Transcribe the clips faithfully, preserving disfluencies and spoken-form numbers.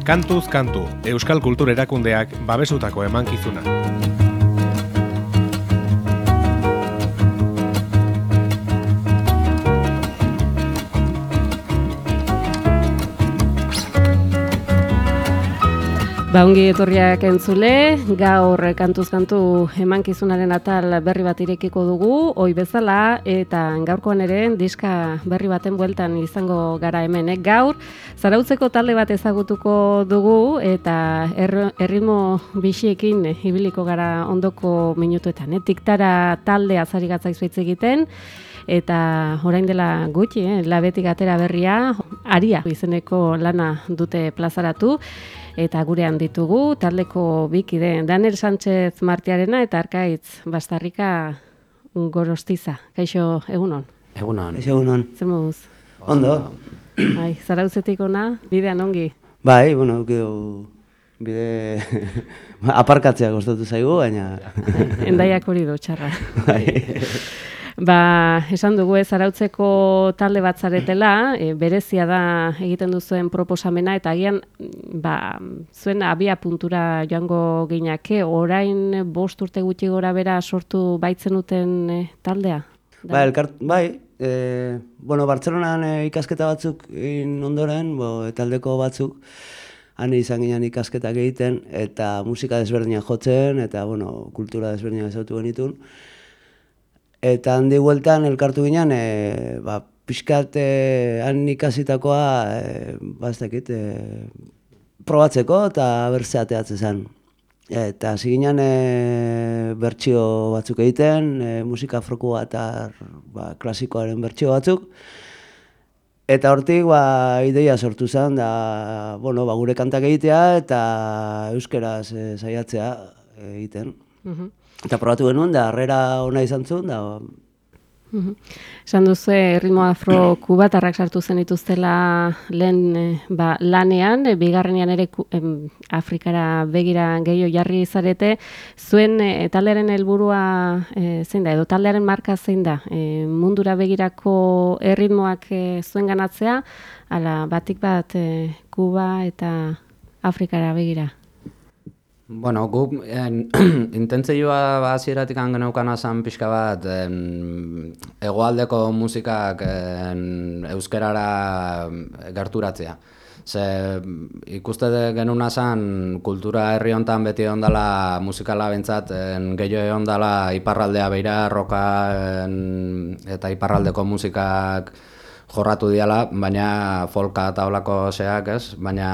Kantuz kantu, Euskal Kultur Erakundeak babesutako emankizuna. Baungi etorriak entzule, gaur kantuz kantu emankizunaren atal berri bat irekiko dugu, ohi bezala, eta gaurkoan ere diska berri baten bueltan izango gara hemen. Eh? Gaur, Zarautzeko talde bat ezagutuko dugu, eta er, erritmo bixiekin ibiliko gara ondoko minutuetan. Eh? Tiktara talde azari gatzaiz hitz egiten, eta orain dela gutxi, eh? Labetik atera berria, Aria izeneko lana dute plazaratu, eta gurean ditugu, taldeko bikide, Daner Sánchez Martiarena eta Arkaitz Bastarrika Gorostiza. Kaixo, egunon? Egunon. Kaixo, egunon. Zer moduz? Ondo. Bai, Zarautzetik ona, bidean ongi? Bai, bueno, bide aparkatzea gustatu zaigu, baina... Endaiak hori du, txarra. Bai. Ba, esan dugu ez Zarautzeko talde bat zaretela, e, berezia da egiten duzuen proposamena, eta agian ba, zuen abia puntura joango ginake, orain bost urte gutxi gora bera sortu baitzenuten e, taldea? Ba, elkart, bai, e, bueno, Bartzelonan e, ikasketa batzuk in ondoren, bo, taldeko batzuk, han izan ginen ikasketak egiten, eta musika desberdinak jotzen, eta bueno, kultura desberdinak ezautu genitun. Eta handi bueltan elkartu ginen, e, ba, pixkat e, han ikasitakoa, e, ba, ez dakit, e, probatzeko eta bertze ateatzen zen. Eta hasi ginen e, bertsio batzuk egiten, e, musika afrokua eta ba, klasikoaren bertsio batzuk. Eta hortik ba, ideia sortu zen, da, bueno, ba, gure kantak egitea eta euskeraz e, saiatzea egiten. Uh-huh. Eta probatu genuen, da, harrera ona izan zuen, da... Uh-huh. Esan duzu, ritmo afro kubatarrak sartu zen dituztela lehen ba, lanean, e, bigarrenean ere em, Afrikara begira gehiago jarri zarete, zuen e, taldearen helburua e, zein da, edo taldearen marka zein da, e, mundura begirako erritmoak e, zuen ganatzea, ala batik bat e, Kuba eta Afrikara begira. Bueno, guk intentzioa hasieratik geneukana zen pixka bat en, hegoaldeko musikak en, euskerara gerturatzea. Ze ikuste genuna zen kultura herri hontan beti ondala musikala bentsat gehiago ondala iparraldea beira, roka en, eta iparraldeko musikak jorratu diala, baina folka eta holako zeak, ez? Baina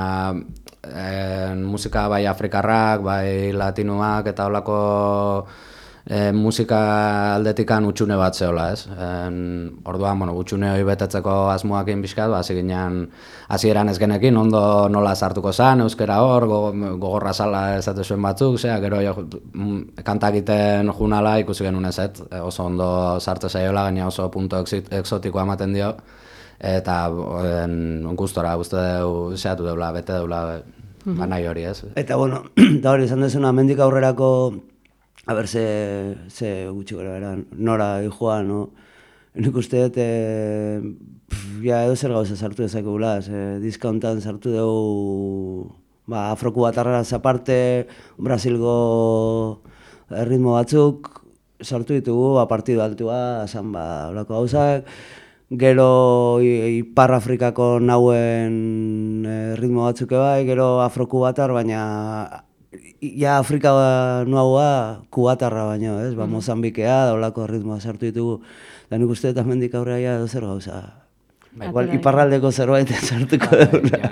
en, musika bai afrikarrak, bai latinoak eta holako en, musika aldetikan utxune bat zehola, ez? En, orduan, bueno, utxune hori betetzeko asmoakin pixkat, ba, hasi ginen hasieran ez genekin, ondo nola sartuko zen, euskera hor, go, gogorra zala ezate zuen batzuk, zera, gero jo, kantak egiten junala ikusi genuen ezet, oso ondo sartze zaiola, gaina oso punto exotikoa ematen dio, eta en, gustora, uste dugu, zehatu deula, bete deula, uh-huh. Ba nahi hori ez. Eta bueno, da hori izan dezuna, mendik aurrerako, a ber, ze, ze gutxi gara beran, nora joan, no? Nik uste dut, e, ja, edo zer gauza sartu dezakegula, ze diska hontan sartu dugu, ba, afrokubatarraz aparte, Brasilgo ritmo batzuk, sartu ditugu, ba, partidu altua, esan, ba, olako gauzak, gero Ipar Afrikako nauen e, ritmo batzuk bai, gero afrokubatar, baina ja Afrika nuaua kubatarra baino, ez? Ba, Mozambikea, daulako ritmoa sartu ditugu, da nik uste eta mendik aurrea ja edo zer gauza. Igual iparraldeko zerbait sartuko dugula.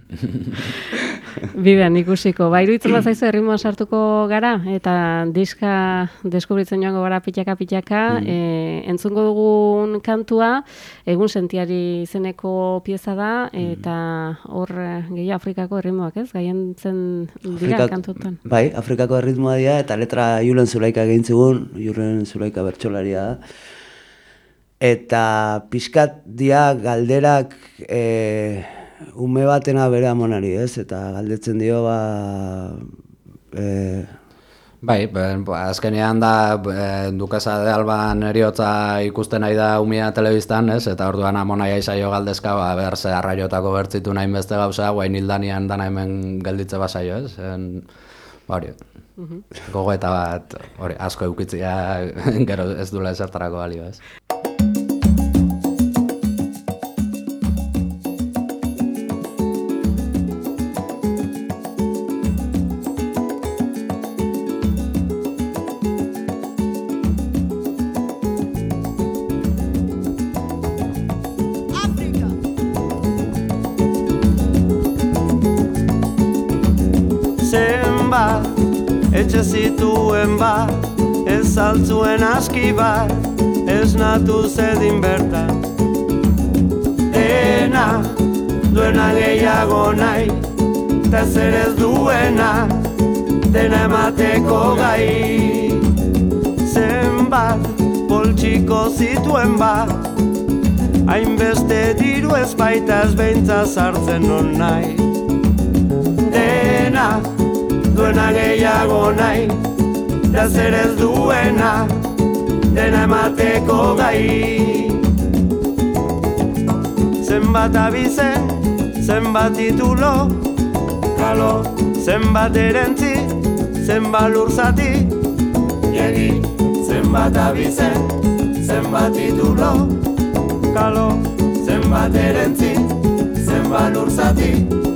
Bidean ikusiko. Ba, iruditzen bazaizu erritmoa sartuko gara, eta diska deskubritzen joango gara pitaka-pitaka, mm. e, entzungo dugun kantua, egun sentiari izeneko pieza da, eta hor gehiago Afrikako erritmoak, ez? Gaientzen dira Afrika, kantutan. Bai, Afrikako erritmoa dira, eta letra Julen Zulaika egintzigun, Julen Zulaika bertsolaria da. Eta pixkat dia galderak e, ume batena bere amonari, ez? Eta galdetzen dio, ba... E, Bai, ben, azkenean da e, Dukesa de Alban eriotza ikusten nahi da umia telebistan, ez? Eta orduan amonaia izaio galdezka, ba, ber, ze arraiotako bertzitu nahi beste gauza, guain hildanian dana hemen gelditze basaio, ez? En, ba, hori, gogoeta bat, hori, asko eukitzia, gero ez dula esertarako balio, ez? Etxe zituen bat, ez altzuen aski bat, ez natu zedin bertan. Dena, duena gehiago nahi, eta zer ez duena, dena emateko gai. Zenbat, poltsiko zituen bat, hainbeste diru ez baita ez beintza sartzen non nahi. Dena, duena gehiago nahi, da zer ez duena, dena emateko gai. Zenbat abizen, zenbat titulo, kalo, zenbat erentzi, zenbat lurzati, jegi, zenbat abizen, zenbat titulo, kalo, zenbat erentzi, zenbat lurzati.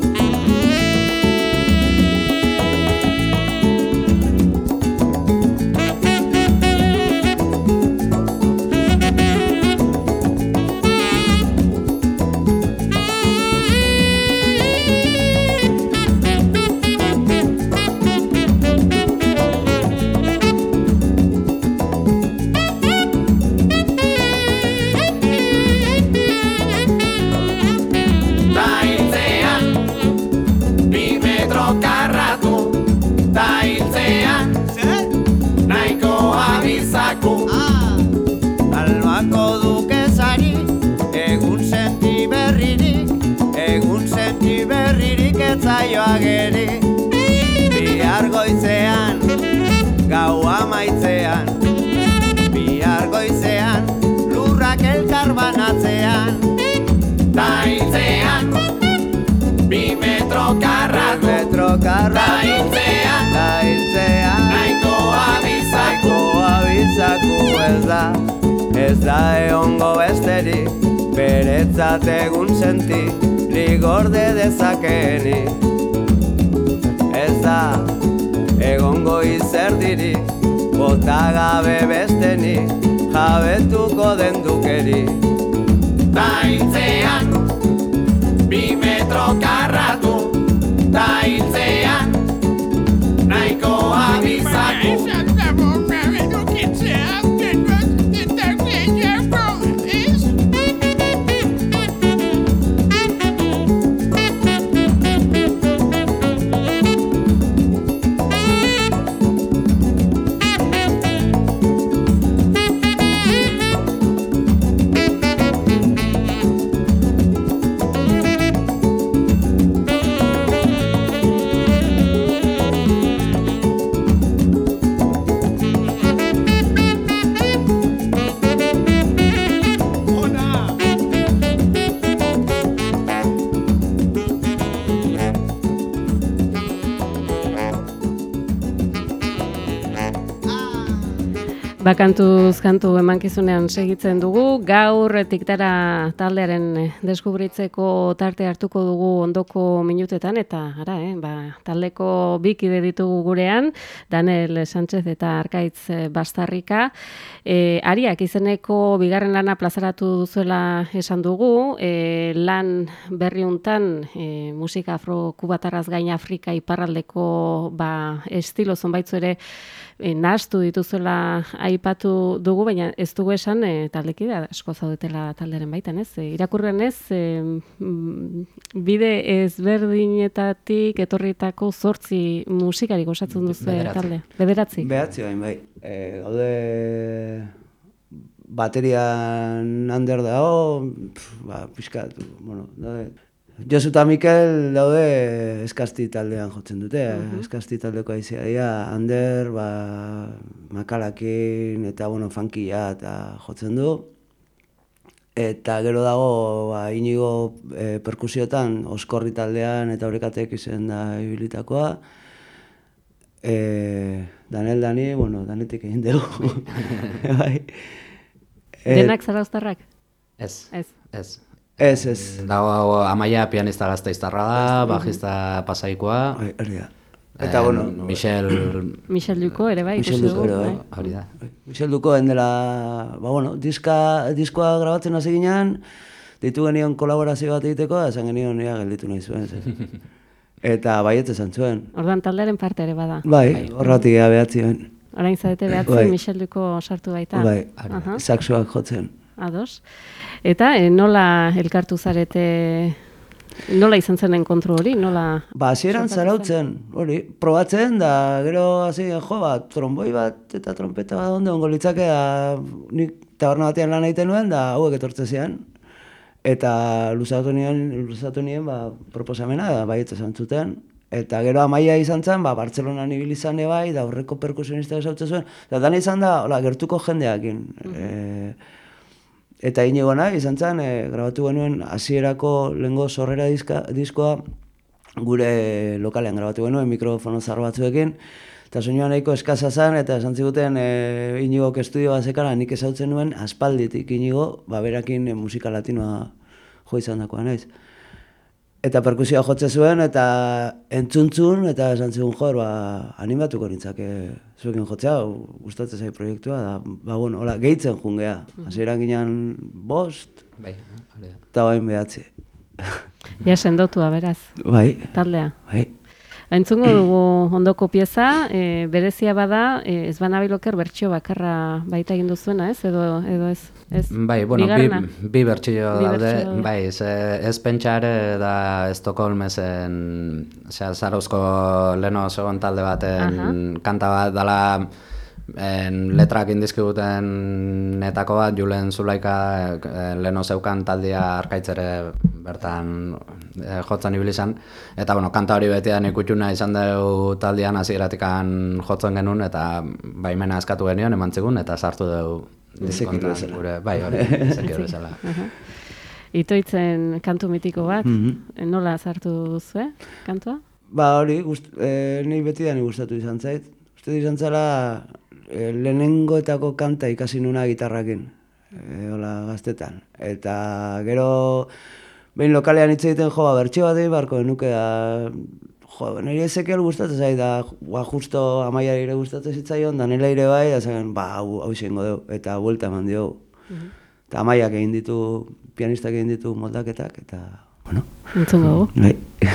Ageri, bihar goizean, gau amaitzean, bihar goizean, lurrak elkar banatzean, ta hiltzean, bi metro karratu, metro karratu, ta hiltzean, ta hiltzean, nahiko abizaku, abizaku ez da, ez da egongo besterik, beretzat egun senti, ligorde dezakeni. Ez da, egongo izerdiri, bota gabe besteni, jabetuko den dukeri. Ta hiltzean, bi metro karratu, ta hiltzean, nahiko abizaku. Bakantuz kantu emankizunean segitzen dugu, gaur Tiktara taldearen deskubritzeko tarte hartuko dugu ondoko minutetan, eta ara, eh, ba, taldeko bikide ditugu gurean, Daniel Sánchez eta Arkaitz Bastarrika. E, Ariak izeneko bigarren lana plazaratu duzuela esan dugu, e, lan berriuntan e, musika afro-kubatarraz gain Afrika iparraldeko ba, estilo zonbaitzu ere E, nahastu dituzuela aipatu dugu, baina ez dugu esan e, taldekide asko zaudetela talderen baitan, ez? E, irakurren ez, e, bide ezberdinetatik etorritako zortzi musikarik osatzen duzu talde. Bederatzi. Bederatzi bain, bai. E, gaude baterian ander dago, ba, pixkat, bueno, daude, Josu eta Mikel daude eskasti taldean jotzen dute, uh-huh. eskasti taldeko aizea dira, Ander, ba, makalakin eta bueno, funkia eta jotzen du. Eta gero dago ba, Inigo e, perkusiotan, Oskorri taldean eta Horekatek izen da ibilitakoa. E, Danel Dani, bueno, Danetik egin dugu. bai. Denak zarauztarrak? Ez, ez. ez. Ez, ez. Dago Amaia pianista gazteiztarra da, bajista pasaikoa. Hori da. Eta, bueno... Michel... Michel Duko ere bai, Michel Duko ere bai. Hori da. Michel Duko endela, ba, bueno, diska, diskoa grabatzen hasi ginean, deitu genion kolaborazio bat egiteko, esan genion nire gelditu nahi zuen. Eta baietz esan zuen. Ordan taldearen parte ere bada. Bai, horratik ea behatzioen. Orain zarete behatzen Michel Duko sartu baita. Bai, saxoak jotzen. Ados. Eta e, nola elkartu zarete, nola izan zen enkontru hori, nola... Ba, hasieran zarautzen, hori, probatzen, da gero hasi jo, ba, tromboi bat eta trompeta bat onde ongo litzake, da, nik taberna batean lan egiten nuen, da hauek etortze zian. Eta luzatu nien, luzatu nien, ba, proposamena, da, baietz esan zuten. Eta gero Amaia izan zen, ba, Bartzelonan ibili izan bai, da horreko perkusionista esautze zuen. Da, dana izan da, hola, gertuko jendeakin. Mm-hmm. e, Eta Inigo nahi, izan zen, e, grabatu genuen hasierako lehengo sorrera diska, diskoa gure lokalean grabatu genuen mikrofono zar batzuekin. Eta soinua nahiko eskasa zen, eta esan ziguten e, Inigok estudioa zekara nik ezautzen nuen aspalditik Inigo, ba, berakin e, musika latinoa jo izan dakoa naiz. Eta perkusioa jotze zuen, eta entzuntzun, eta esan zigun jor, ba, animatuko nintzake zuekin jotzea, gustatzen zai proiektua, da, ba, bueno, hola, gehitzen jungea. Hasieran ginen bost, bai, eta bain behatzi. Ja, sendotua, beraz. Bai. Taldea. Bai. Entzungo dugu ondoko pieza, e, berezia bada, e, ez banabiloker bertsio bakarra baita egin duzuena, ez? Edo, edo ez? ez? Bai, bueno, bi, bi bertsio bi daude, bertsio. bai, ze, ez pentsare da Estokolmesen, osea, Zarauzko leno segon talde baten Aha. kanta bat dela en, letrak indizkiguten netako bat, Julen Zulaika e, leno zeukan taldea Arkaitzere bertan e, jotzen ibili izan. Eta, bueno, kanta hori betian ikutxuna izan dugu taldean hasieratik jotzen genuen, eta baimena eskatu genion, eman zigun, eta sartu dugu diskontan gure, bai, hori, zekio bezala. Itoitzen kantu mitiko bat, Mhm. nola sartu duzue kantua? Ba hori, gust, e, nahi beti da ni gustatu izan zait. Uste izan zela e, lehenengoetako kanta ikasi nuna gitarrakin, e, hola gaztetan. Eta gero, behin lokalean hitz egiten jo, ba, bertxio bat egin barko genuke da, jo, nire ezekiel gustatzen zait, da, ba, justo Amaiari ere gustatzen zitzaion, da nire ere bai, da zagen, ba, hau, hau izango dugu, eta buelta eman diogu. Mhm. Eta Amaiak egin ditu, pianistak egin ditu moldaketak, eta, bueno. Entzungo dugu. Bai.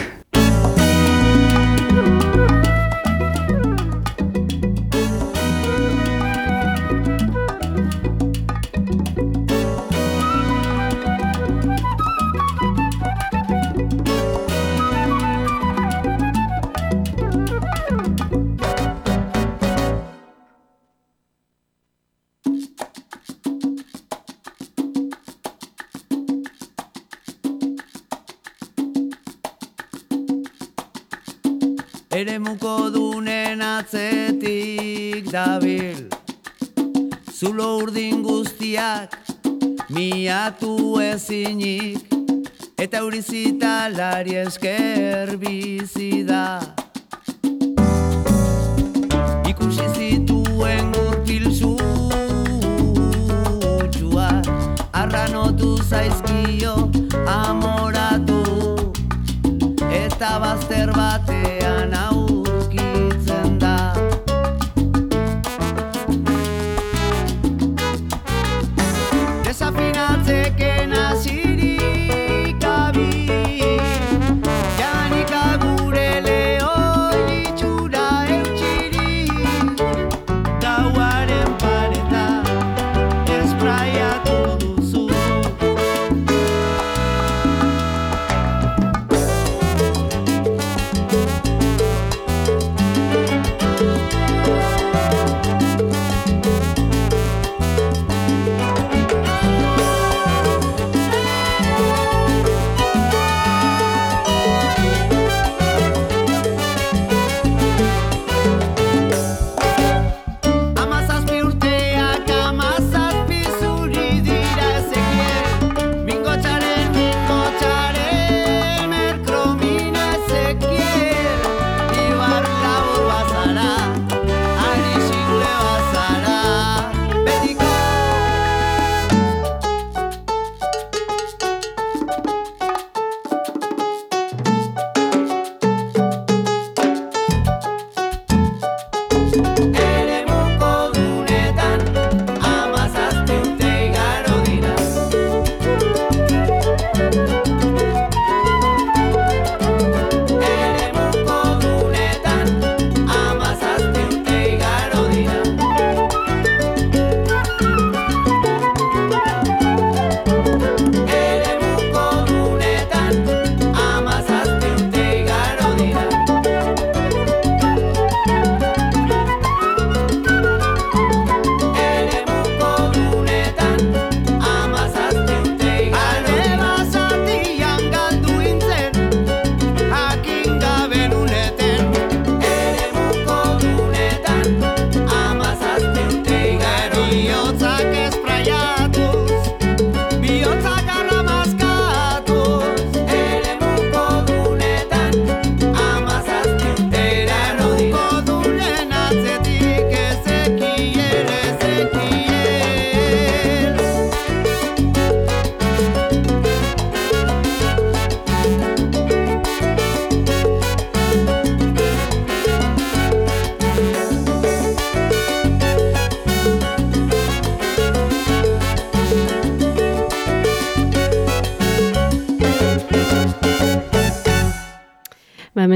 Eremuko dunen atzetik dabil, zulo urdin guztiak miatu ezinik, eta eurizitalari esker bizi da. Ikusi zituen gurpil zutxuak, arranotu zaizkio amoratu, eta bazter batean aurkitzen da. Desafinatzeken azirik abil, janika gure lehoi itxura eutxirik, gauaren pareta espraiatu duzu.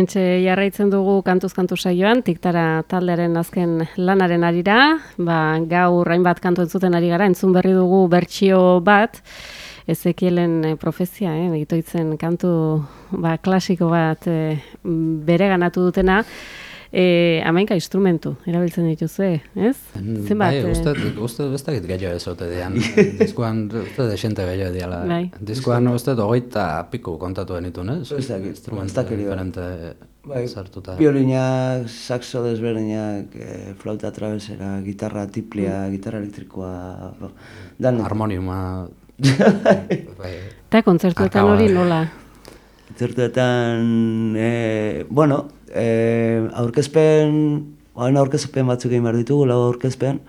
Hementxe jarraitzen dugu kantuz kantu saioan, Tiktara taldearen azken lanaren arira, ba, gaur hainbat kantu entzuten ari gara, entzun berri dugu bertsio bat, Ezekielen profezia, eh, itoitzen kantu ba, klasiko bat eh, bere ganatu dutena, E, hamaika instrumentu erabiltzen dituzue, ez? Zenbat? Bai, uste, uste bestakit gehiago ez ote dian. Diskoan, uste desente gehiago diala. Bai. Diskoan uste hogeita piku kontatu genitun, ez? Ez dakit, Instrumentu ez dakit, diferente Bai, sartuta. Violinak, saxo desberdinak, eh, flauta travesera, gitarra tiplia, gitarra elektrikoa, bo, dan. Harmoniuma. Bai. Eta kontzertuetan Akaba, hori eh. nola? Kontzertuetan, eh, bueno, eh, aurkezpen, hain aurkezpen batzuk egin behar ditugu, lau aurkezpen,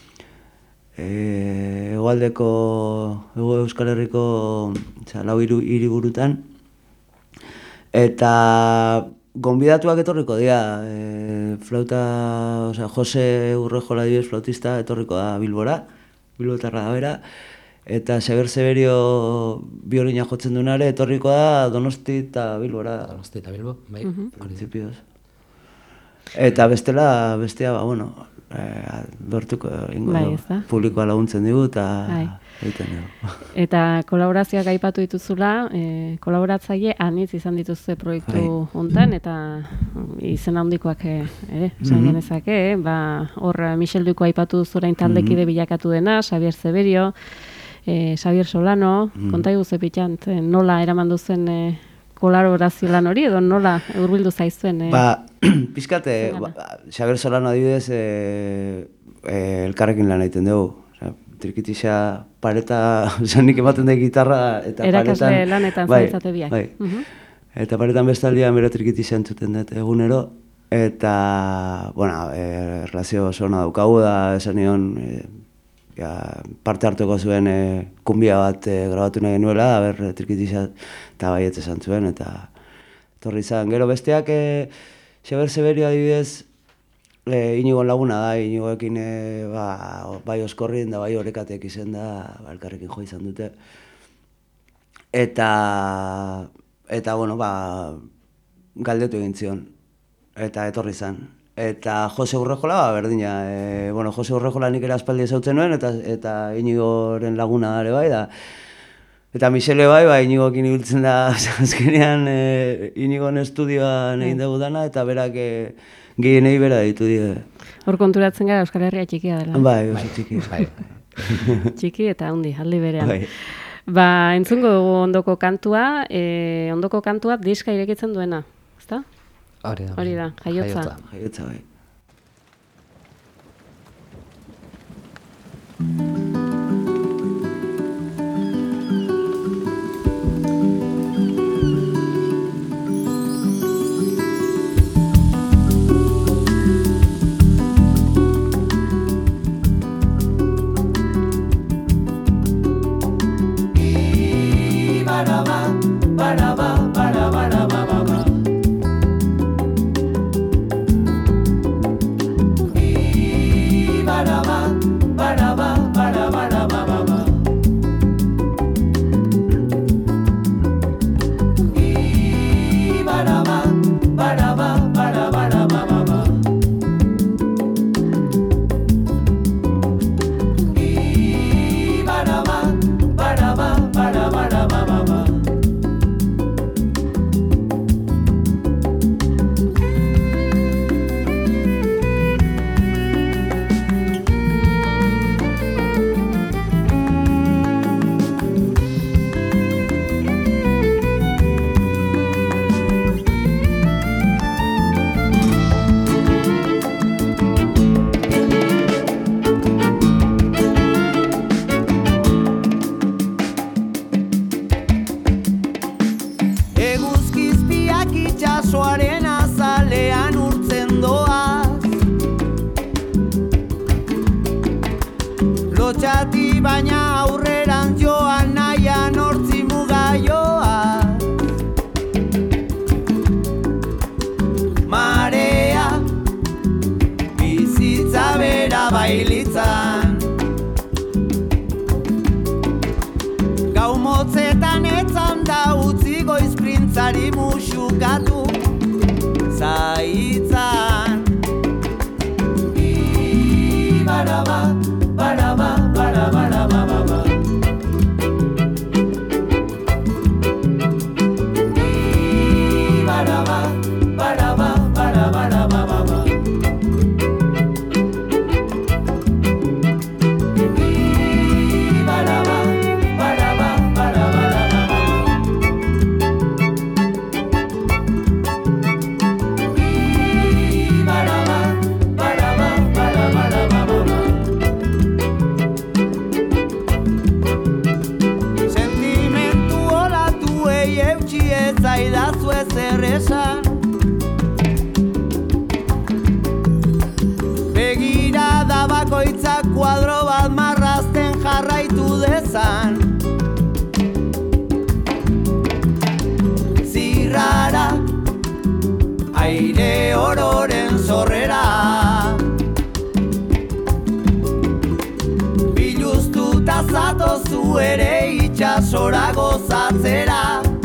eh, Hegoaldeko, Hego Euskal Herriko, oza, lau hiru hiriburutan, eta gonbidatuak etorriko dira, e, flauta, osea, Jose Urrejola adibidez flautista etorriko da Bilbora, Bilbotarra da bera, eta Xabier Severio biolina jotzen duenare etorriko da Donosti eta Bilbora. Donosti eta Bilbo, bai. Principios. Eta bestela, bestea, ba, bueno, eh, lortuko ingo Bai, dugu. ezta? Publikoa laguntzen digu eta Bai. egiten dugu. Eta kolaborazioak aipatu dituzula, e, kolaboratzaile anitz izan dituzue proiektu hontan eta mm, izen handikoak eh, ere, esan Mhm. genezake, eh? Ba, hor Michel Duiko aipatu zurain taldekide bilakatu dena, Xabier Severio, eh, Xabier Solano, konta iguze pitant, eh, nola eraman duzen eh, kolaborazio lan hori, edo nola hurbildu zaizuen? Eh? Ba, pizkate, Zengana. ba, Xabier Solano adibidez, e, e, elkarrekin lan egiten dugu. Osea, trikitixa pareta, oza, nik ematen da gitarra eta Erakasle paretan... lanetan bai, zabiltzate biak. Bai. Mhm. Eta paretan bestaldian bere trikitixa entzuten dut egunero. Eta, bueno, e, relazio oso ona daukagu da, esan nion, e, ja, parte hartuko zuen e, kumbia bat e, grabatu nahi genuela, aber trikitixa eta baiet esan zuen, eta torri izan. Gero besteak, e, Xabier Severio adibidez, e, Inigon laguna da, Inigoekin e, ba, bai Oskorrin da bai Orekatek izen da, ba, elkarrekin jo izan dute. Eta, eta bueno, ba, galdetu egin zion, eta etorri izan. Eta Jose Urrejola, ba, berdina, e, bueno, Jose Urrejola nik ere aspaldi ezautzen nuen, eta, eta Inigoren laguna ere bai, da. Eta Michele bai, ba, Inigoekin ibiltzen da, azkenean e, Inigon estudioan egin dugu dana, eta berak e, gehienei bera ditu die. Hor konturatzen gara Euskal Herria txikia dela. Bai, oso txiki. Bai. Txiki eta handi, aldi berean. Bai. Ba, entzungo dugu ondoko kantua, e, ondoko kantua diska irekitzen duena, ezta? Hori da. Hori da, jaiotza. Jaiotza bai. Eguzkizpiak itxasoaren azalean urtzen doaz, lotxati baina aurrerantz joan nahian hortzi mugaioaz. Marea bizitza bera bailitzan, gau motzetan etzan da utzi goiz printzari musukatu. zaitzan. Ibaraba, baraba, baraba, baraba. Ibaraba, baraba, baraba, baraba. Ibaraba, baraba, baraba, baraba. Ibaraba, baraba, baraba, baraba. Sentimentu olatuei eutxi ez zaidazu ezer esan. Begirada bakoitzak kuadro bat marrazten jarraitu dezan. Zirrara, aire ororen zorrera. Biluztuta zatozu ere itxasora gozatzera.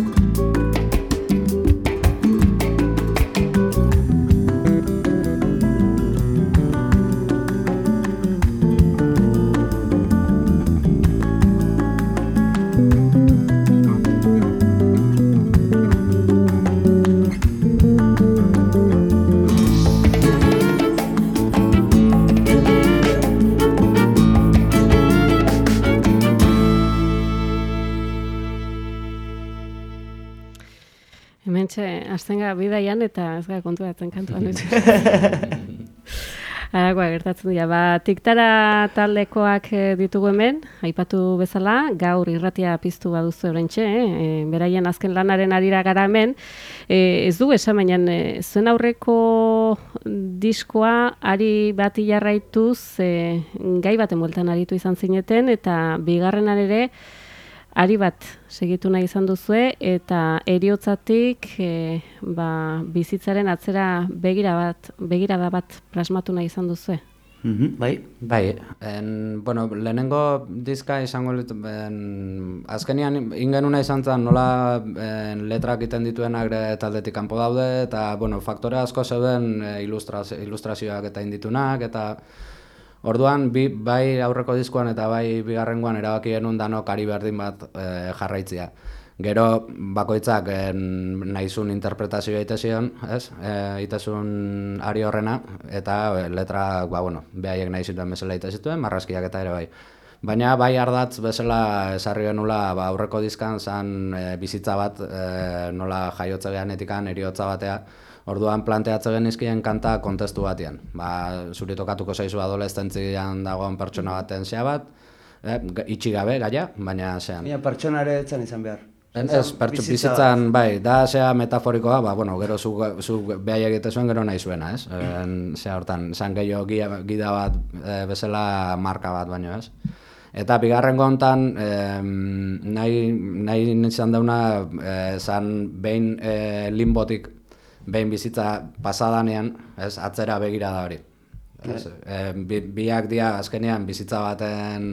Hementxe, azten gara bidaian eta ez gara konturatzen kantuan. Arakoa gertatzen dira. Ba, Tiktara taldekoak ditugu hemen, aipatu bezala, gaur irratia piztu baduzu oraintxe, eh? Beraien azken lanaren arira gara hemen. E, ez du esan, baina e, zuen aurreko diskoa ari bati jarraituz e, gai baten bueltan aritu izan zineten, eta bigarrenan ere ari bat segitu nahi izan duzue, eta eriotzatik e, ba, bizitzaren atzera begira bat, begirada bat plasmatu nahi izan duzue. Mhm, bai. Bai, en, bueno, lehenengo diska izango lit, en, azkenian ingenuna izan zen nola en, letrak egiten dituenak ere taldetik kanpo daude, eta bueno, faktore asko zeuden e, ilustrazio, ilustrazioak eta inditunak, eta orduan, bi, bai aurreko diskoan eta bai bigarrengoan erabaki genuen danok ari berdin bat e, jarraitzia. Gero bakoitzak e, nahizun interpretazioa itezion, ez? E, itezun ari horrena, eta e, letrak, ba, bueno, behaiek nahi zituen bezala itezituen, marrazkiak eta ere bai. Baina bai ardatz bezala esarri genula ba, aurreko diskan zan e, bizitza bat, e, nola jaiotze gehanetikan, eriotza batea, orduan planteatze genizkien kanta kontestu batean. Ba, zuri tokatuko zaizu adolescentzian dagoen pertsona baten zea bat, eh, itxi gabe gaia, baina zean. Baina pertsonare etzan izan behar. Ez, pertsu bizitzan, bai, da zea metaforikoa, ba, bueno, gero zu, zu behai egite zuen, gero nahi zuena, ez? En, zea hortan, zan gehiago gida bat e, bezala marka bat baino, ez? Eta bigarrengo hontan, eh, nahi, nahi izan dauna, eh, zan behin eh, limbotik, behin bizitza pasadanean, ez, atzera begira da hori. Ez, e, bi, biak dia azkenean bizitza baten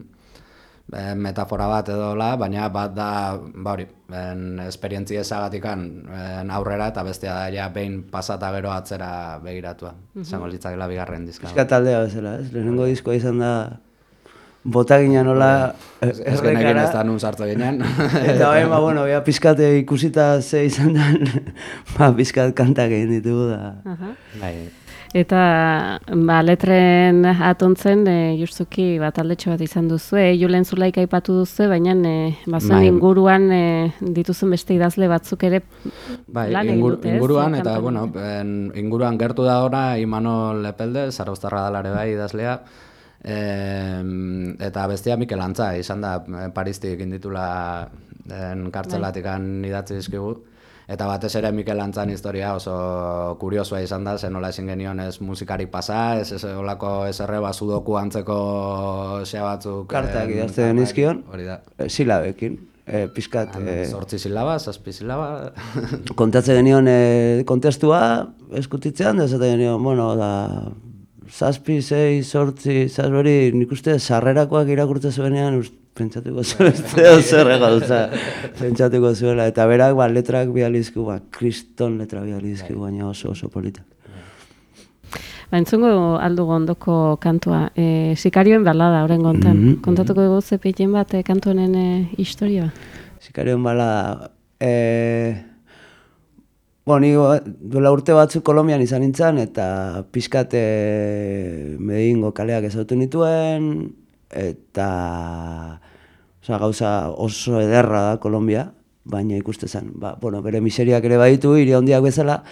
e, metafora bat edo la, baina bat da, ba hori, en, esperientzia ezagatikan en, aurrera, eta bestea da, ja, behin pasata gero atzera begiratua. Zango litzakela bigarren diska. Pizka taldea bezala, ez? Lehenengo diskoa izan da bota ginen nola ez genekin ez da nun sartu ginen. Eta baina, ba, bueno, ja, pizkate ikusita ze izan den, ba, pizkat kantak egin ditugu da. Aha. Bai. Eta ba, letren atontzen e, justuki ba, taldetxo bat izan duzu, e, Julen Zulaika aipatu duzu, baina e, bazuen Bai. inguruan e, dituzen beste idazle batzuk ere Bai, lan egin ingur, dute, ez? inguruan, E, eta, kantan bueno, egiten. en, inguruan gertu da ora Imanol Lepelde, Zarauztarra dalare bai idazlea, e, eta bestea Mikel Antza, izan da eh, Paristik inditula en, kartzelatikan idatzi dizkigu. Eta batez ere Mikel Antzan historia oso kuriosua izan da, zen nola ezin genion ez musikari pasa, ez ez olako ez erreba sudoku antzeko xea batzuk. Kartak eh, idazten nizkion, Hori da. eh, silabekin, eh, pizkat... eh, Zortzi silaba, zazpi silaba. kontatze genion eh, kontestua eskutitzean, da esaten genion, bueno, da, zazpi, zei, sortzi, zazberi, nik uste sarrerakoak irakurtze zuenean, ust, pentsatuko zuen, zer gauza, pentsatuko zuela, eta berak, ba, letrak bializku, ba, kriston letra bializku, baina oso oso politak. Ba, entzungo aldugu ondoko kantua, e, Sikarioen balada, horren gontan. Mm -hmm. Kontatuko dugu zepeiten bat e, kantu honen e, historia? Sikarioen balada, e, Bo, ni duela urte batzuk Kolonbian izan nintzen, eta pixkat e, Medingo kaleak ezautu nituen, eta oza, gauza oso ederra da Kolonbia, baina ikuste zen, ba, bueno, bere miseriak ere baditu, hiri handiak bezala,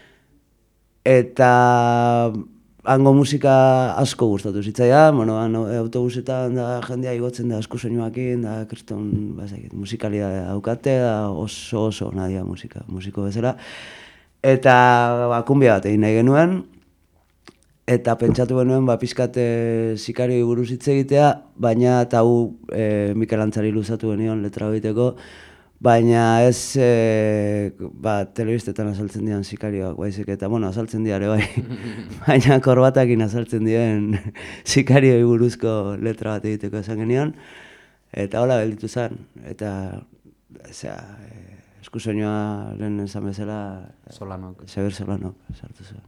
eta hango musika asko gustatu zitzaidan, bueno, autobusetan da jendea igotzen da esku soinuakin, da kriston musikalidadea daukate, da oso oso nadia musika, musiko bezala. Eta ba, kumbia bat egin nahi genuen, eta pentsatu genuen ba, pixkat e, Sikarioi buruz hitz egitea, baina eta hu e, Mikel Antzari luzatu genion letra egiteko, baina ez e, ba, telebistetan azaltzen dian sikarioak baizik, eta bueno, azaltzen diare bai, baina korbatakin azaltzen dien sikarioi buruzko letra bat egiteko esan genion, eta hola gelditu zen, eta zera, e, eskusoinua lehen esan bezala Solanok. Xabier Solanok sartu zuen.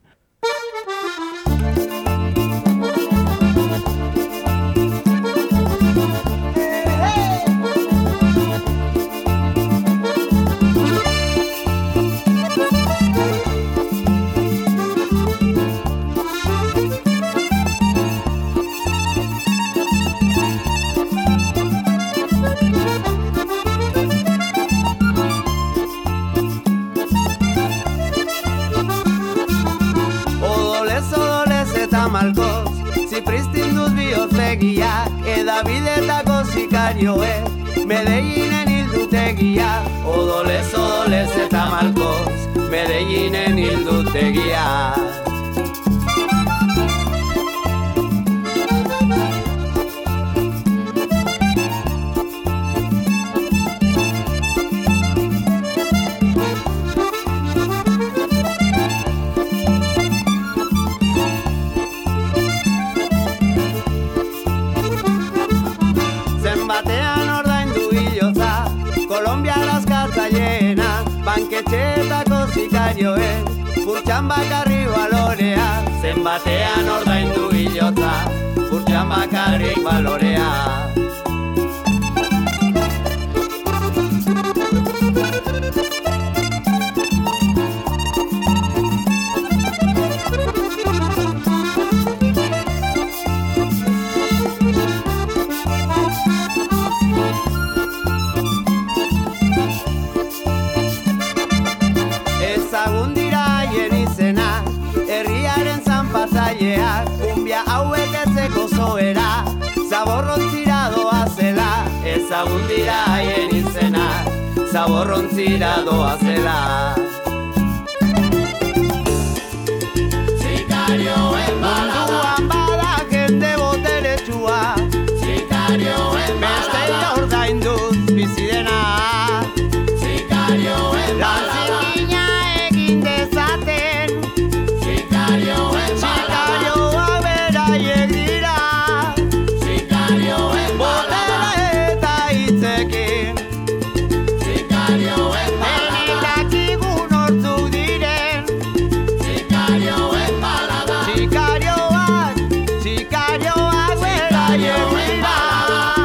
Malkoz, zipristin duz bihotzegiak, edabidetako sikarioek, Medellinen hildutegiak, odolez, odolez eta malkoz, Medellinen hildutegiak. Banketxeetako sikarioen, burtsan bakarri balorea, zenbatean ordaindu hilotza, burtsan bakarrik balorea. Kumbia hauek etzeko zoera, zaborrontzira doa zela, ezagun dira haien izena, zaborrontzira doa zela. Sikarioen balada, munduan bada jende boteretsua, sikarioen balada, beste ordainduz bizi dena, sikarioen balada, lanzikina egin dezaten, sikarioen balada. Sikarioak, sikarioak bera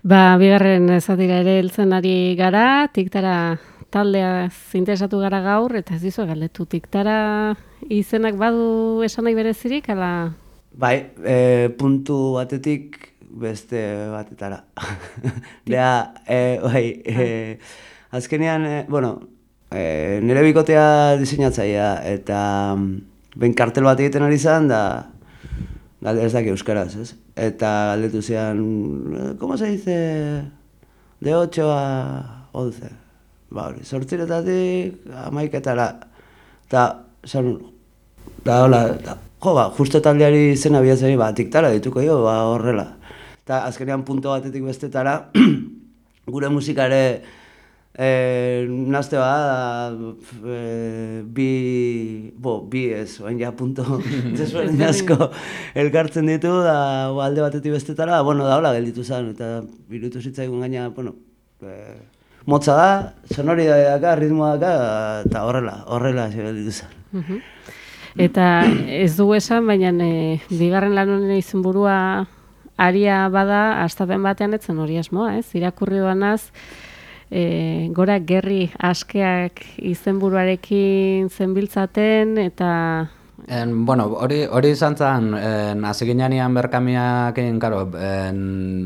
Ba, bigarren ezatira ere heltzen ari gara, tiktara taldea interesatu gara gaur, eta ez dizu galdetu, tiktara izenak badu esan nahi berezirik, ala... Bai, e, puntu batetik beste batetara. Dea, e, bai, e, azkenean, e, bueno, e, nire bikotea diseinatzaia, eta ben kartel bat egiten ari zen, da galde ez daki euskaraz, ez? Eta galdetu zian, ¿cómo se dice de ocho a once? Ba, hori, sortziretatik amaiketara. Eta, zan, da, hola, da, jo, ba, justo taldeari izena bihatzen, ba, tiktara dituko jo, ba, horrela. Eta azkenean punto batetik bestetara, gure musikare e, nazte ba, e, bi, bo, bi ez, oain ja punto desberdin asko elkartzen ditu, da, ba, alde batetik bestetara, bueno, da, hola, gelditu zen, eta birutu zitzaigun gaina, bueno, e, motza da, sonoridadea daka, ritmoa daka, eta horrela, horrela gelditu zen. Uh-huh. Eta ez dugu esan, baina e, bigarren lan honen izenburua aria bada, hastapen batean etzen hori asmoa, ez? Irakurri doanaz, e, gora gerri askeak izenburuarekin zenbiltzaten, eta... En, bueno, hori hori izan zen, hasi ginean Berkamiakin, karo, en,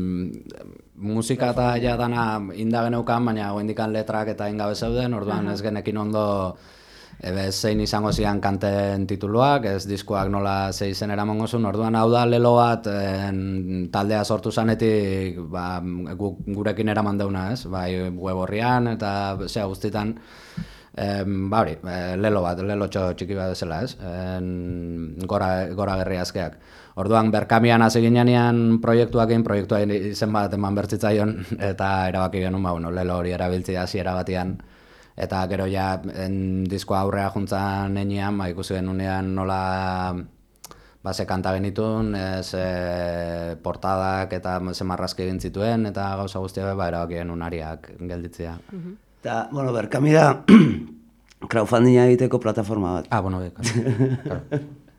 musika eta ja dana inda geneukan, baina goendikan letrak eta ingabe zeuden, orduan ez genekin ondo ebe zein izango zian kanten tituluak, ez diskoak nola ze izen eramango zuen, orduan hau da lelo bat en, taldea sortu zanetik ba, gu, gurekin eraman deuna, ez? Bai, web horrian eta zea guztitan em, ba hori, lelo bat, lelo txiki bat ezela, ez? En, gora, gora gerri azkeak. Orduan, Berkamian hasi ginean proiektuakin, proiektua izen bat eman bertzitzaion, eta erabaki genuen, ba, bueno, lelo hori erabiltzi hasiera batean. Eta gero ja, en, diskoa aurrea juntzan nenean, ba, ikusi genunean nola ba, ze kanta genitun, ze portadak eta ze marrazki egin zituen, eta gauza guztia ba, erabaki genuen ariak gelditzea. Eta, bueno, Berkami da crowdfundinga egiteko plataforma bat. Ah, bueno, claro.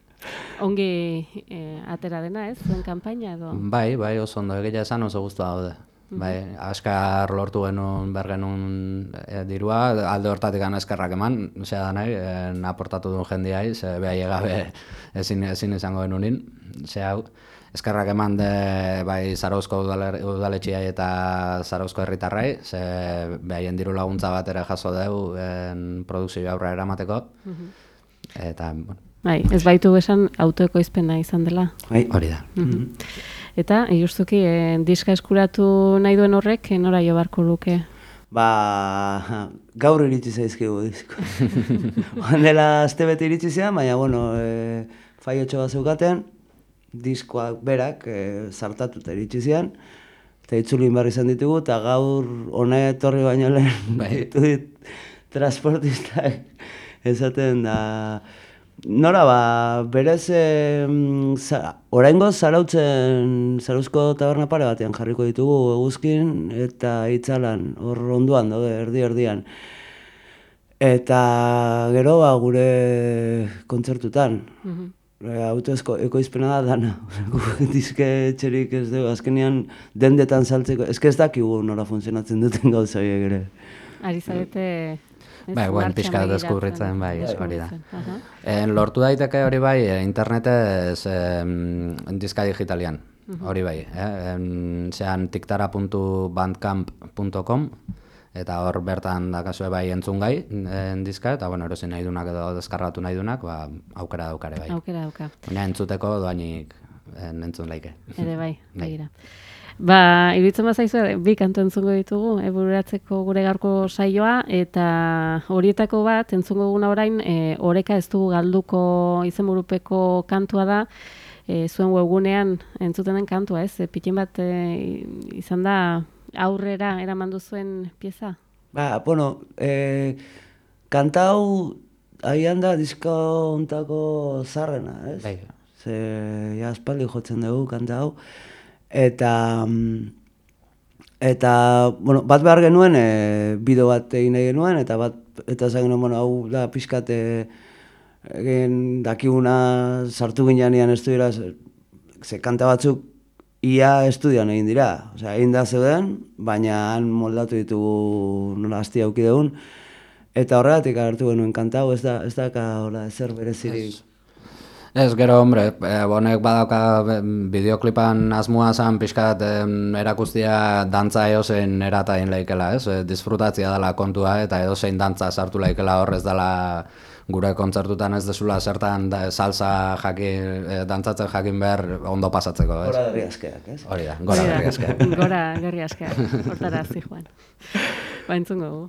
Ongi eh, atera dena, ez? Zuen kanpaina edo? Bai, bai, oso ondo, egia esan oso guztua daude. Bai, askar lortu genuen ber genuen e, dirua, alde hortatik gana eskerrak eman, zea da nahi, e, aportatu duen jendiai, ze behai egabe ezin, ezin izango genunin, zea hau. Eskerrak eman de bai Zarauzko udaletxiai eta Zarauzko herritarrai, ze behaien diru laguntza bat ere jaso dugu produkzio aurrera eramateko, eta, bueno. Bai, ez baitu esan autoekoizpena izan dela. Bai, hori da. Mm-hmm. Eta, justuki, eh, diska eskuratu nahi duen horrek, nora jo barko luke? Ba, gaur iritsi zaizkigu disko. Handela aste bete iritsi zean, baina, bueno, e, faiotxo bat zeukaten, diskoak berak e, zartatuta iritsi zean, eta itzulin barri izan ditugu, eta gaur hona etorri baino lehen, ditu dit, transportistak esaten da... Nora, ba, berez, e, za, oraingoz Zarautzen, Zarauzko taberna pare batean jarriko ditugu eguzkin eta itzalan, hor onduan daude, erdi-erdian. Eta gero, ba, gure kontzertutan. Mm-hmm. E, autoezko ekoizpena da dana. Diske txerik ez dugu, azkenean dendetan saltzeko. Ez ez dakigu nola funtzionatzen duten gauza horiek ere. Ari zarete... Bai, guen pixka deskubritzen, bai, hori da. En, lortu daiteke hori bai, internetez em, diska digitalian, hori bai. Eh? En, zean tiktara puntu bandcamp puntu com, eta hor bertan dakazue bai entzun gai en, diska, eta bueno, erosi nahi dunak edo deskargatu nahi dunak, ba, aukera daukare bai. Aukera dauka. Baina entzuteko doainik en, entzun laike. Ere bai, begira. Ba, iruditzen bazaizu, bi kantu entzungo ditugu, ebururatzeko gure gaurko saioa, eta horietako bat, entzungo duguna orain, e, oreka ez dugu galduko izenburupeko kantua da, e, zuen webgunean entzuten den kantua, ez? E, pitin bat e, izan da aurrera eraman duzuen pieza? Ba, bueno, e, kanta hau ahian da disko ontako zarrena, ez? Bai. Ze, ja, aspaldi jotzen dugu kanta hau. Eta, eta bueno, bat behar genuen, e, bideo bat egin nahi genuen, eta bat, eta zan genuen, bueno, hau da pixkat egin dakiguna sartu ginean ez duela, ze kanta batzuk ia estudioan egin dira. Osea, egin da zeuden, baina han moldatu ditugu nola asti auki deun, eta horregatik hartu genuen kantau, ez da, ez da hola, ezer berezirik. Ez, gero, hombre, honek badauka bideoklipan asmoa zan pixkat erakustia dantza eozein eratain laikela, ez? Disfrutatzia dela kontua eta edozein dantza sartu laikela horrez dela gure kontzertutan ez dezula zertan da, salsa jakin, dantzatzen jakin behar ondo pasatzeko, ez? Gora gerri askeak, ez? Hori da, gora gerri askeak. Gora gerri askeak, hortara zi joan. Ba, entzungo gu.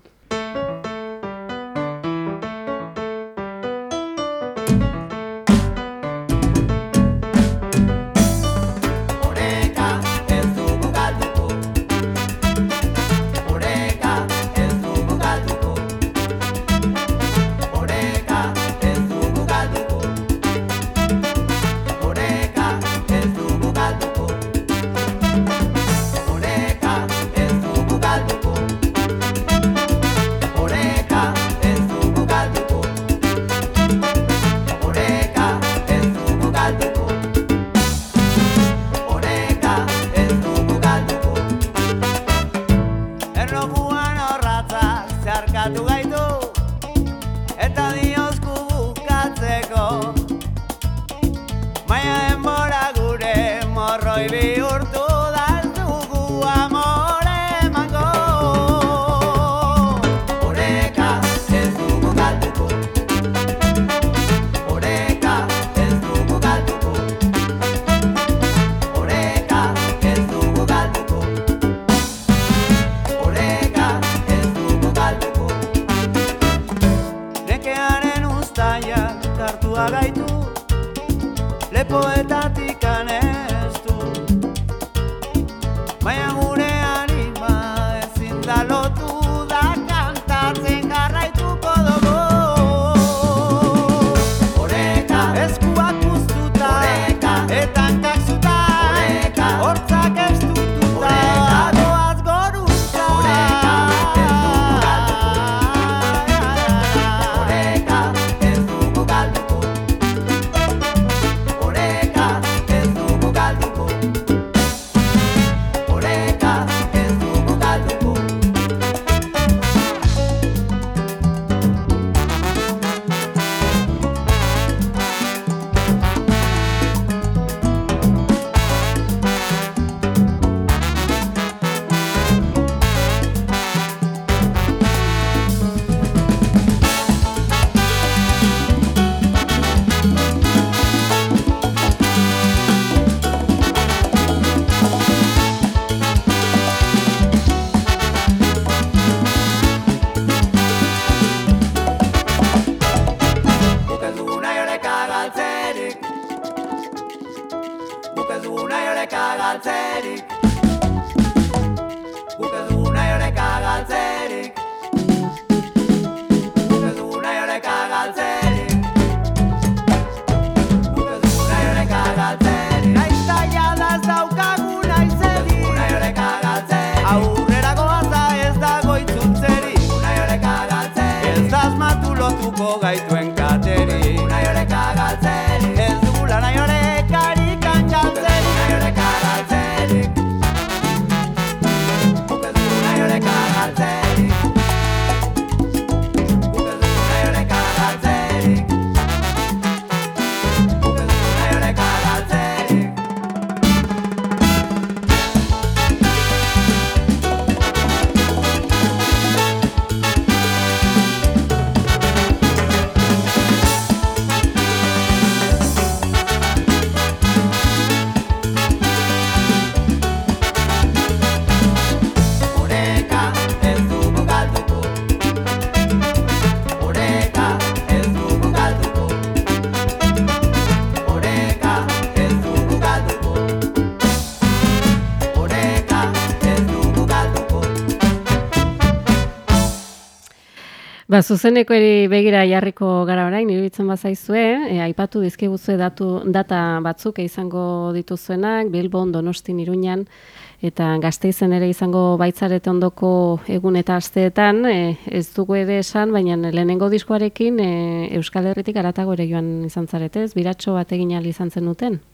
Ba, zuzenekoeri begira jarriko gara orain, iruditzen bazaizue, e, aipatu dizkiguzue datu data batzuk izango dituzuenak, Bilbon, Donostin, Iruñan, eta Gasteizen ere izango baitzarete ondoko egun eta asteetan, e, ez dugu ere esan, baina lehenengo diskoarekin e, Euskal Herritik haratago ere joan izan zaretez, biratxo bat egin ahal izan zen duten?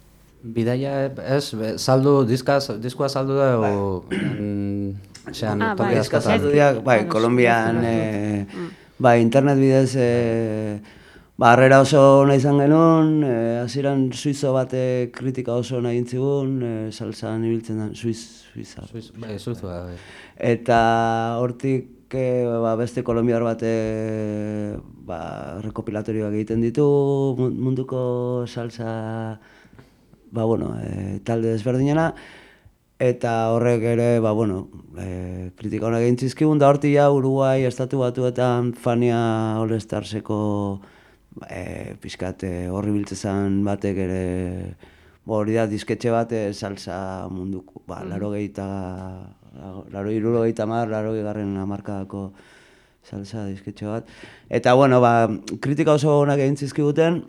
Bidaia, ez, be, saldu, diska, diskoa saldu da, o... Zean, Ah, bai. toki Diska askotan. saldu diak, bai, Kolonbian, eh, bai, internet bidez, eh, ba, harrera oso ona izan genuen, eh, hasieran suizo bate kritika oso nahi intzigun, eh, salsan ibiltzen den, suiz, suiza. Suiz- Bai, suizua, bai. Eta hortik eh, ba, beste kolombiar bate ba, rekopilatorioak egiten ditu, mun- munduko salsa, ba, bueno, eh, talde desberdinena, eta horrek ere, ba, bueno, eh, kritika honak egin zizkigun, da hortik ja Uruguai, Estatu Batuetan, Fania All Starseko eh, pixkat eh, horri biltzezan batek ere, bo, hori da disketxe bat eh, salsa munduko, ba, laro gehieta, laro iruro gehieta mar, laro gehigarren amarkadako salsa disketxe bat. Eta, bueno, ba, kritika oso onak egin zizkiguten,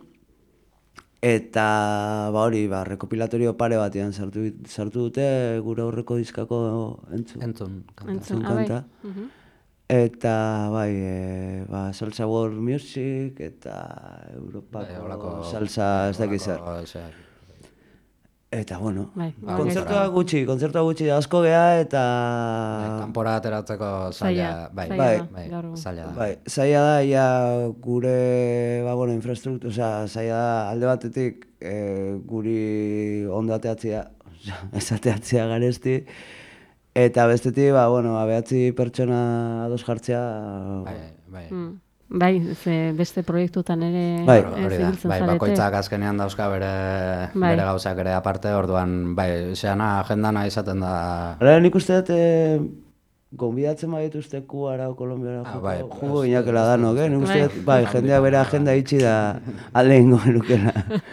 eta ba hori, ba, rekopilatorio pare batean sartu, sartu dute gure aurreko diskako entzun, Entzun, kanta. Entzun, entzun ah, bai. kanta. Mhm. Eta bai, e, ba, Salsa World Music eta Europako Bai, holako- salsa ez dakiz zer. holako, zera, Eta bueno, Bai, Ba, kontzertua gutxi, kontzertua gutxi asko gea eta kanpora ateratzeko Zaila, zaila, bai, zaila bai, da, bai, gaur egun. zaila da. bai, zaila da, ja, gure, ba, bueno, infrastruktura, osea, zaila da, alde batetik, e, guri ondo ateatzea, osea, ez ateatzea garesti, eta bestetik, ba, bueno, abeatzi pertsona ados jartzea, Bai, bai. Mm. Bai, ze beste proiektutan ere Bai, eh, Hori da, zibiltzen bai, zarete. bakoitzak azkenean dauzka bere, Bai. bere gauzak ere aparte, orduan, bai, zeana agendana izaten da... Hala, nik uste dut, e, gonbidatzen badituzte Kuara o Kolombiara Ah, joko, bai, jungo ez- ginakela danok, eh? Nik uste Bai. dut, bai, jendeak bere agenda itxi da alde ingo genukela.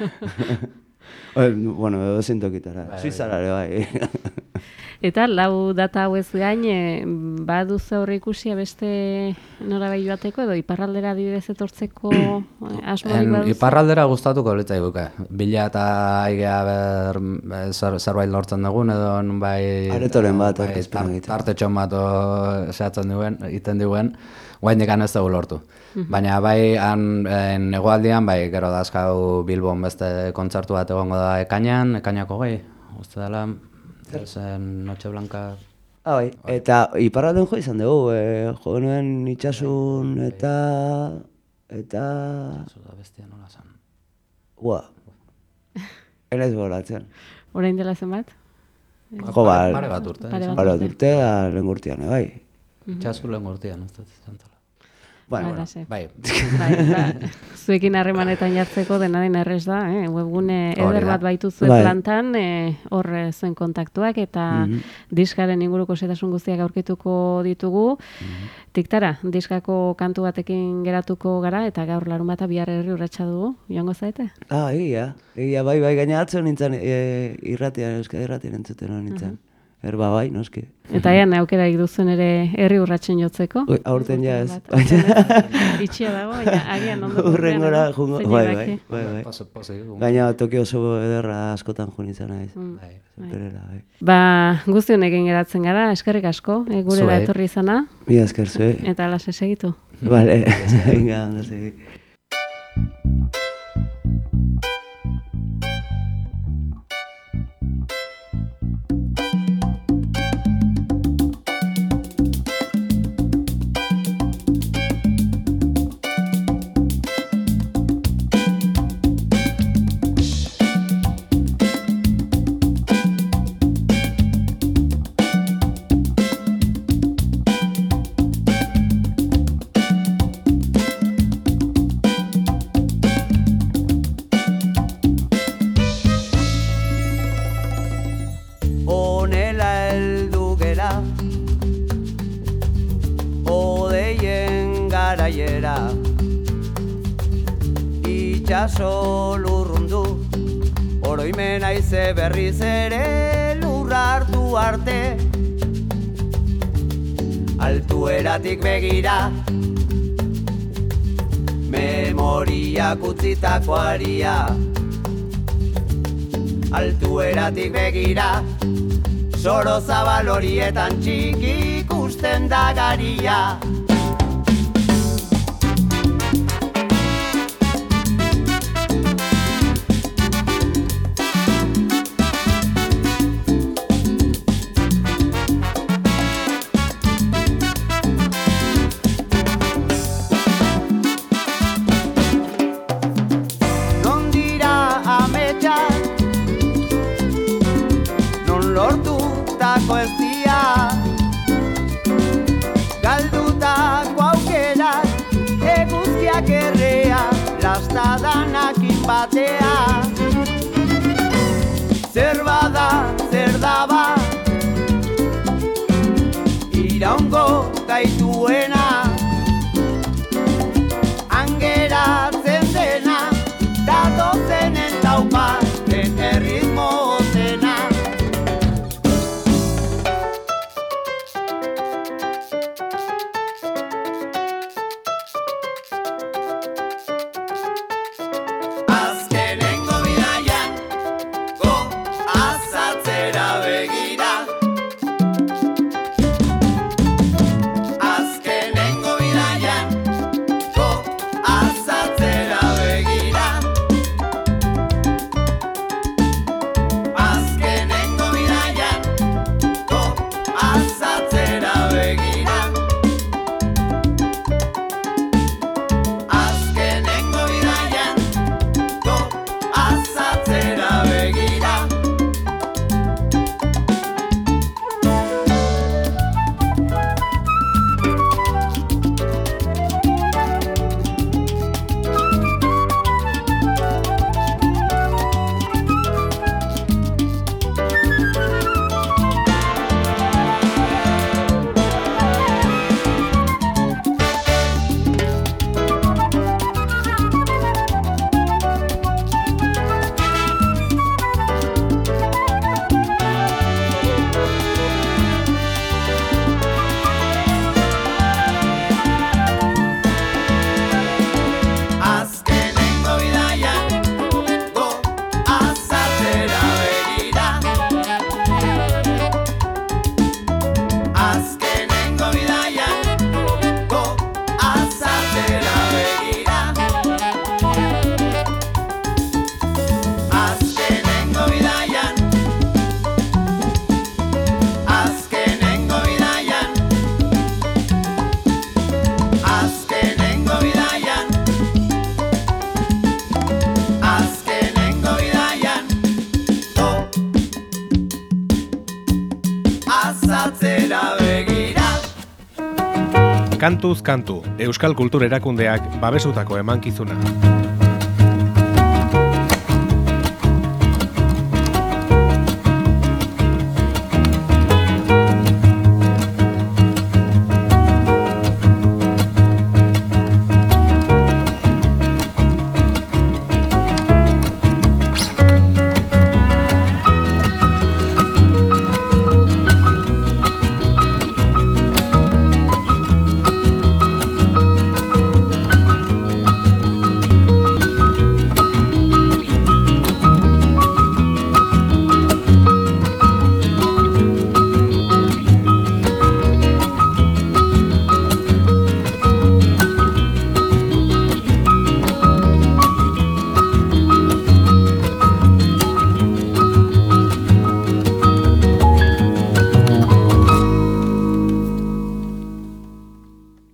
Bueno, edo zintokitara, Bai, Suizara ere bai. Eta lau data hauez gain, e, baduzu aurre ikusia beste norabai joateko edo iparraldera adibidez etortzeko eh, asmorik En, baduzu? iparraldera gustatuko litzaiguke. Bila eta aigea ber, eh, zer, zerbait lortzen dugun edo bai... Aretoren bat, bai, aurkezpen tar- egiten. tartetxon bat o, zehatzen duen, iten duen, guaindik ez dugu lortu. Baina bai, han en, hegoaldian, bai, gero dazkau Bilbon beste kontzertu bat egongo da ekainan, ekainako gehi, uste dela, zen Noche Blanca... Ah, bai. Eta iparralden jo izan dugu, eh, jo genuen itxasun eta... eta... Zer da bestia nola zen. Ua. Enaiz goratzen. Orain dela zenbat? Jo, ba, Pare bat urte. Pare bat. pare bat urte, da, lehen gurtian, bai. Itxasu lehen urtean, uste zen zela. Bueno, Hala bueno. ze. Bai, Bai, ba, zuekin harremanetan jartzeko dena den errez da, eh? Webgune Hori eder da. bat baitu zuen Bai. plantan, eh, hor eh, zuen kontaktuak eta diskaren inguruko xetasun guztiak aurkituko ditugu. Tiktara, diskako kantu batekin geratuko gara eta gaur larun bata bihar herri urratsa dugu, joango zaete? Ah, egia, egia, bai, bai, gaina atzo nintzen e, irratian, euskadi irratian entzuten hori nintzen. Erba bai, noski. Eta ean aukerarik duzen ere herri urratsen jotzeko. Ui, aurten ja ez. Bat, aurten ez. Itxia dago, baina agian ondo. Urrengora, jungo, zein bai, bai, iraki. bai, bai. Pose, pose, Gaina toki oso ederra askotan jo nintzen naiz. bai. Perela, bai. Ba, guzti honekin geratzen gara, eskerrik asko, e, gure da Zuei. etorri izana, Mila esker zuei. eta lase segitu. Vale, venga, ondo segi. Honela heldu gera, odeien garaiera, itxaso lurrundu, oroimen aize berriz ere lurra hartu arte. Altueratik begira, memoriak utzitako aria. Altueratik begira, soro zabal horietan txiki ikusten da garia. batea. Zer bada, zer daba, iraungo gaituena, angeratzen dena, datozenen taupaten erritmo zena. Azkenengo bidaian, go azatzera begira. Azkenengo bidaian, go azatzera begira. Azkenengo bidaian, go azatzera begira. Azkenengo bidaian, go azatzera begira. Azkenengo bidaian, go azatzera begira. Azkenengo bidaian, go azatzera begira. Azkenengo bidaian, azkenengo bidaian, azkenengo bidaian, azkenengo bidaian, go azatzera begira. Kantuz kantu, Euskal Kultur Erakundeak babesutako emankizuna.